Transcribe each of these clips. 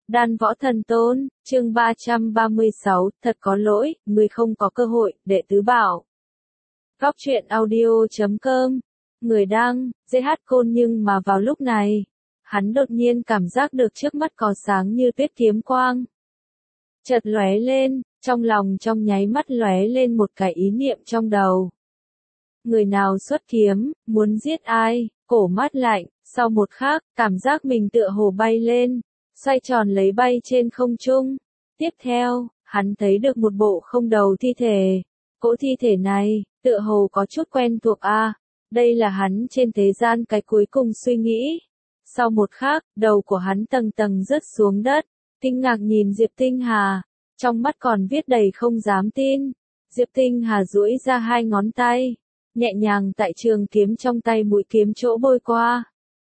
Đan Võ Thần Tôn, chương 336, thật có lỗi, người không có cơ hội, đệ tứ bảo. Góc truyện audio.com, người đăng, GH Côn nhưng mà vào lúc này, hắn đột nhiên cảm giác được trước mắt có sáng như tuyết kiếm quang. Chợt lóe lên, trong lòng trong nháy mắt lóe lên một cái ý niệm trong đầu. Người nào xuất kiếm, muốn giết ai, cổ mát lạnh, sau một khắc, cảm giác mình tựa hồ bay lên, xoay tròn lấy bay trên không trung. Tiếp theo, hắn thấy được một bộ không đầu thi thể. Cỗ thi thể này, tựa hồ có chút quen thuộc đây là hắn trên thế gian cái cuối cùng suy nghĩ. Sau một khắc, đầu của hắn tầng tầng rớt xuống đất, kinh ngạc nhìn Diệp Tinh Hà, trong mắt còn viết đầy không dám tin. Diệp Tinh Hà duỗi ra hai ngón tay, nhẹ nhàng tại trường kiếm trong tay mũi kiếm chỗ bôi qua.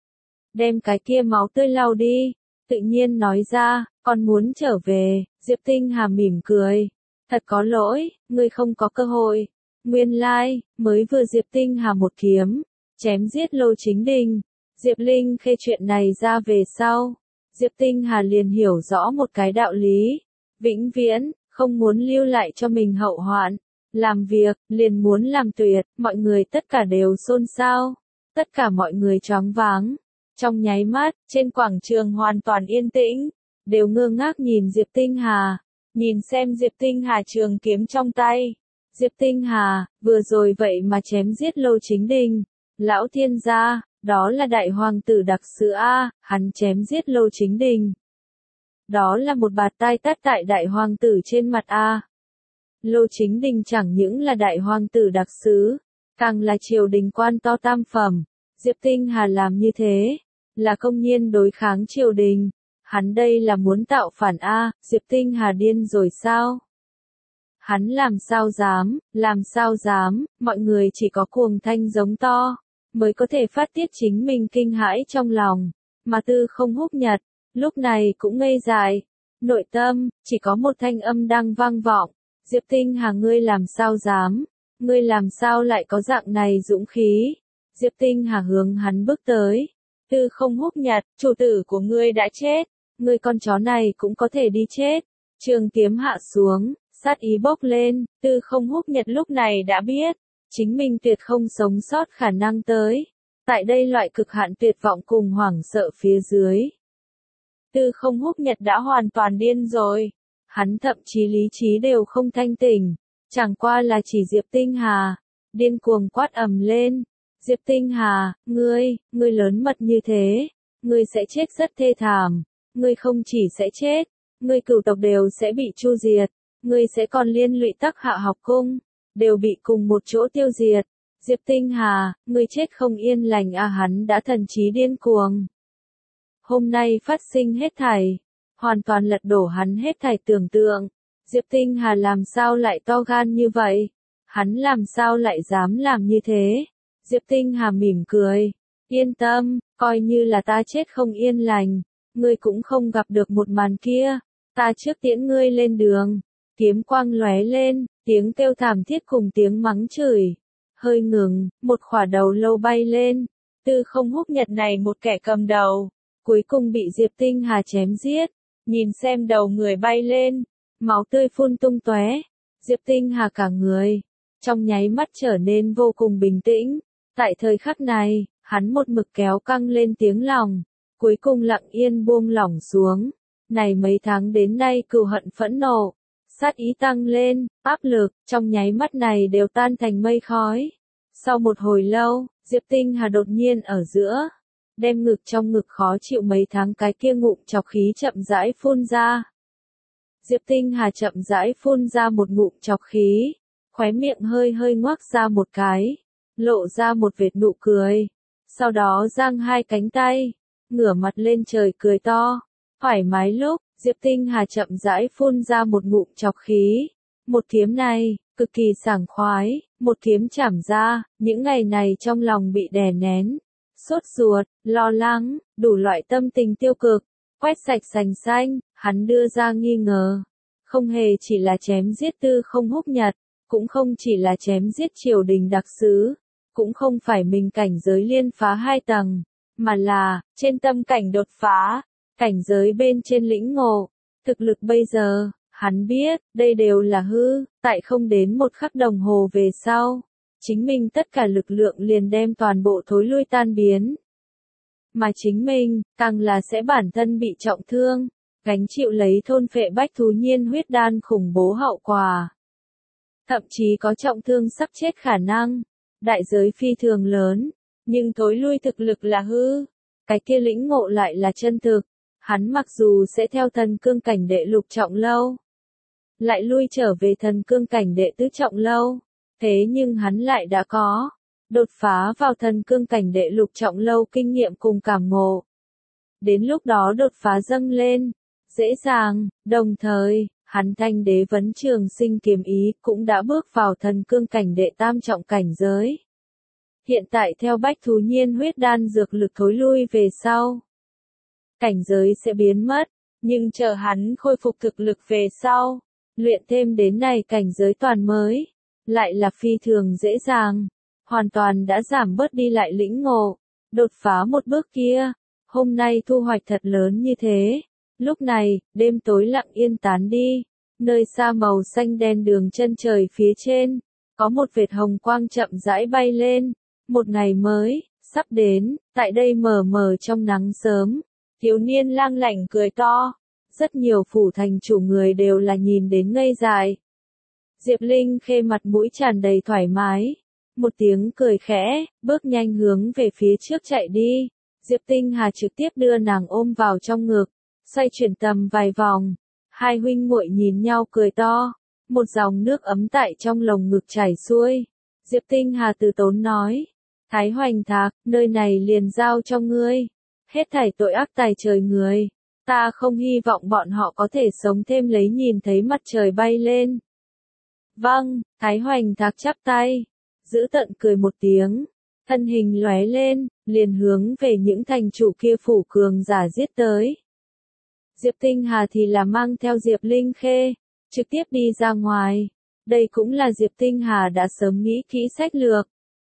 Đem cái kia máu tươi lau đi, tự nhiên nói ra, con muốn trở về. Diệp Tinh Hà mỉm cười, thật có lỗi, ngươi không có cơ hội. Nguyên lai, mới vừa Diệp Tinh Hà một kiếm, chém giết Lô Chính Đình, Diệp Linh Khê chuyện này ra về sau. Diệp Tinh Hà liền hiểu rõ một cái đạo lý, vĩnh viễn, không muốn lưu lại cho mình hậu hoạn. Làm việc, liền muốn làm tuyệt, mọi người tất cả đều xôn xao, tất cả mọi người choáng váng. Trong nháy mắt, trên quảng trường hoàn toàn yên tĩnh, đều ngơ ngác nhìn Diệp Tinh Hà, nhìn xem Diệp Tinh Hà trường kiếm trong tay. Diệp Tinh Hà, vừa rồi vậy mà chém giết Lô Chính Đình, lão thiên gia, đó là đại hoàng tử đặc sứ hắn chém giết Lô Chính Đình. Đó là một bạt tai tát tại đại hoàng tử trên mặt Lô Chính Đình chẳng những là đại hoàng tử đặc sứ, càng là triều đình quan to tam phẩm. Diệp Tinh Hà làm như thế, là công nhiên đối kháng triều đình. Hắn đây là muốn tạo phản Diệp Tinh Hà điên rồi sao? Hắn làm sao dám, mọi người chỉ có cuồng thanh giống to, mới có thể phát tiết chính mình kinh hãi trong lòng. Mà Tư Không Húc Nhật, lúc này cũng ngây dại, nội tâm, chỉ có một thanh âm đang vang vọng. Diệp Tinh Hà ngươi làm sao dám, ngươi làm sao lại có dạng này dũng khí? Diệp Tinh Hà hướng hắn bước tới. Tư Không Húc Nhật, chủ tử của ngươi đã chết, ngươi con chó này cũng có thể đi chết. Trường kiếm hạ xuống, sát ý bốc lên, Tư Không Húc Nhật lúc này đã biết, chính mình tuyệt không sống sót khả năng tới. Tại đây loại cực hạn tuyệt vọng cùng hoảng sợ phía dưới, Tư Không Húc Nhật đã hoàn toàn điên rồi. Hắn thậm chí lý trí đều không thanh tỉnh, chẳng qua là chỉ Diệp Tinh Hà, điên cuồng quát ầm lên. Diệp Tinh Hà, ngươi lớn mật như thế, ngươi sẽ chết rất thê thảm, ngươi không chỉ sẽ chết, ngươi cửu tộc đều sẽ bị chu diệt, ngươi sẽ còn liên lụy Tắc Hạ học cung, đều bị cùng một chỗ tiêu diệt. Diệp Tinh Hà, ngươi chết không yên lành hắn đã thần trí điên cuồng. Hôm nay phát sinh hết thảy, hoàn toàn lật đổ hắn hết thảy tưởng tượng. Diệp Tinh Hà làm sao lại to gan như vậy? Hắn làm sao lại dám làm như thế? Diệp Tinh Hà mỉm cười, yên tâm, coi như là ta chết không yên lành, ngươi cũng không gặp được một màn kia. Ta trước tiễn ngươi lên đường. Kiếm quang lóe lên, tiếng kêu thảm thiết cùng tiếng mắng chửi. Hơi ngừng, một khỏa đầu lâu bay lên. Tư Không Húc Nhật này một kẻ cầm đầu, cuối cùng bị Diệp Tinh Hà chém giết. Nhìn xem đầu người bay lên, máu tươi phun tung tóe. Diệp Tinh Hà cả người, trong nháy mắt trở nên vô cùng bình tĩnh. Tại thời khắc này, hắn một mực kéo căng lên tiếng lòng, cuối cùng lặng yên buông lỏng xuống. Này mấy tháng đến nay cừu hận phẫn nộ, sát ý tăng lên, áp lực, trong nháy mắt này đều tan thành mây khói. Sau một hồi lâu, Diệp Tinh Hà đột nhiên ở giữa, đem ngực trong ngực khó chịu mấy tháng cái kia ngụm chọc khí chậm rãi phun ra. Diệp Tinh Hà chậm rãi phun ra một ngụm chọc khí, khóe miệng hơi hơi ngoác ra một cái, lộ ra một vệt nụ cười. Sau đó giang hai cánh tay, ngửa mặt lên trời cười to. Thoải mái lúc, Diệp Tinh Hà chậm rãi phun ra một ngụm chọc khí. Một kiếm này, cực kỳ sảng khoái, một kiếm chảm ra, những ngày này trong lòng bị đè nén, sốt ruột, lo lắng, đủ loại tâm tình tiêu cực, quét sạch sành xanh. Hắn đưa ra nghi ngờ, không hề chỉ là chém giết Tư Không Húc Nhật, cũng không chỉ là chém giết triều đình đặc sứ, cũng không phải mình cảnh giới liên phá 2 tầng, mà là trên tâm cảnh đột phá. cảnh giới bên trên lĩnh ngộ, thực lực bây giờ, hắn biết, đây đều là hư, tại không đến một khắc đồng hồ về sau, chính mình tất cả lực lượng liền đem toàn bộ thối lui tan biến. Mà chính mình, càng là sẽ bản thân bị trọng thương, gánh chịu lấy thôn phệ bách thú nhiên huyết đan khủng bố hậu quả. Thậm chí có trọng thương sắp chết khả năng, đại giới phi thường lớn, nhưng thối lui thực lực là hư, cái kia lĩnh ngộ lại là chân thực. Hắn mặc dù sẽ theo thần cương cảnh đệ lục trọng lâu, lại lui trở về thần cương cảnh đệ tứ trọng lâu, thế nhưng hắn lại đã có đột phá vào thần cương cảnh đệ lục trọng lâu kinh nghiệm cùng cảm ngộ. Đến lúc đó đột phá dâng lên, dễ dàng, đồng thời, hắn thanh đế vấn trường sinh kiếm ý cũng đã bước vào thần cương cảnh đệ tam trọng cảnh giới. Hiện tại theo bách thú nhiên huyết đan dược lực thối lui về sau, cảnh giới sẽ biến mất, nhưng chờ hắn khôi phục thực lực về sau, luyện thêm đến này cảnh giới toàn mới, lại là phi thường dễ dàng, hoàn toàn đã giảm bớt đi lại lĩnh ngộ, đột phá một bước kia, hôm nay thu hoạch thật lớn như thế. Lúc này, đêm tối lặng yên tán đi, nơi xa màu xanh đen đường chân trời phía trên, có một vệt hồng quang chậm rãi bay lên, một ngày mới, sắp đến, tại đây mờ mờ trong nắng sớm. Thiếu niên lang lảnh cười to, rất nhiều phủ thành chủ người đều là nhìn đến ngây dại. Diệp Linh Khê mặt mũi tràn đầy thoải mái, một tiếng cười khẽ, bước nhanh hướng về phía trước chạy đi. Diệp Tinh Hà trực tiếp đưa nàng ôm vào trong ngực, xoay chuyển tầm vài vòng, hai huynh muội nhìn nhau cười to, một dòng nước ấm tại trong lồng ngực chảy xuôi. Diệp Tinh Hà từ tốn nói, Thái Hoành Thạc, nơi này liền giao cho ngươi. Hết thảy tội ác tài trời người, ta không hy vọng bọn họ có thể sống thêm lấy nhìn thấy mặt trời bay lên. Vâng, Thái Hoành Thạc chắp tay, giữ tận cười một tiếng, thân hình lóe lên, liền hướng về những thành chủ kia phủ cường giả giết tới. Diệp Tinh Hà thì là mang theo Diệp Linh Khê, trực tiếp đi ra ngoài, đây cũng là Diệp Tinh Hà đã sớm nghĩ kỹ sách lược.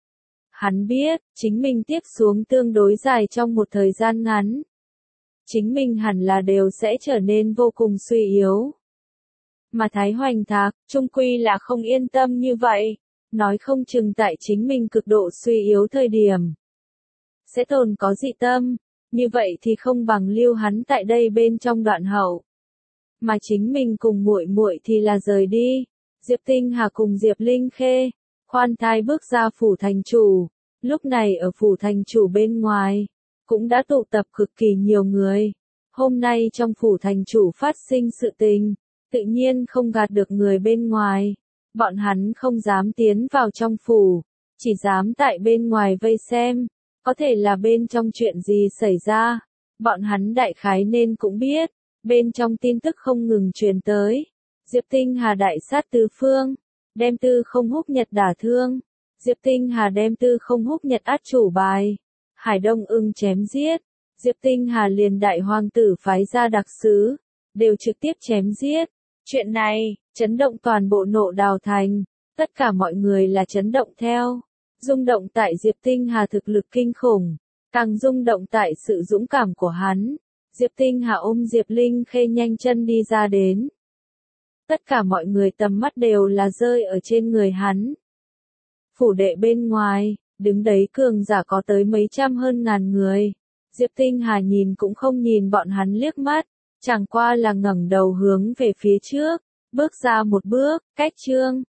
Hắn biết, chính mình tiếp xuống tương đối dài trong một thời gian ngắn. Chính mình hẳn là đều sẽ trở nên vô cùng suy yếu. Mà Thái Hoành Thạc, chung quy là không yên tâm như vậy, nói không chừng tại chính mình cực độ suy yếu thời điểm. Sẽ tồn có dị tâm, như vậy thì không bằng lưu hắn tại đây bên trong đoạn hậu. Mà chính mình cùng muội muội thì là rời đi, Diệp Tinh Hà cùng Diệp Linh Khê. Khoan thai bước ra phủ thành chủ, lúc này ở phủ thành chủ bên ngoài, cũng đã tụ tập cực kỳ nhiều người. Hôm nay trong phủ thành chủ phát sinh sự tình, tự nhiên không gạt được người bên ngoài. Bọn hắn không dám tiến vào trong phủ, chỉ dám tại bên ngoài vây xem, có thể là bên trong chuyện gì xảy ra. Bọn hắn đại khái nên cũng biết, bên trong tin tức không ngừng truyền tới. Diệp Tinh Hà đại sát tứ phương. Đem Tư Không Húc Nhật đả thương, Diệp Tinh Hà đem Tư Không Húc Nhật át chủ bài, Hải Đông Ưng chém giết, Diệp Tinh Hà liền đại hoàng tử phái ra đặc sứ, đều trực tiếp chém giết. Chuyện này, chấn động toàn bộ Nộ Đào Thành, tất cả mọi người là chấn động theo, rung động tại Diệp Tinh Hà thực lực kinh khủng, càng rung động tại sự dũng cảm của hắn. Diệp Tinh Hà ôm Diệp Linh Khê nhanh chân đi ra đến. Tất cả mọi người tầm mắt đều là rơi ở trên người hắn. Phủ đệ bên ngoài, đứng đấy cường giả có tới mấy trăm hơn ngàn người. Diệp Tinh Hà nhìn cũng không nhìn bọn hắn liếc mắt, chẳng qua là ngẩng đầu hướng về phía trước, bước ra một bước, cách chương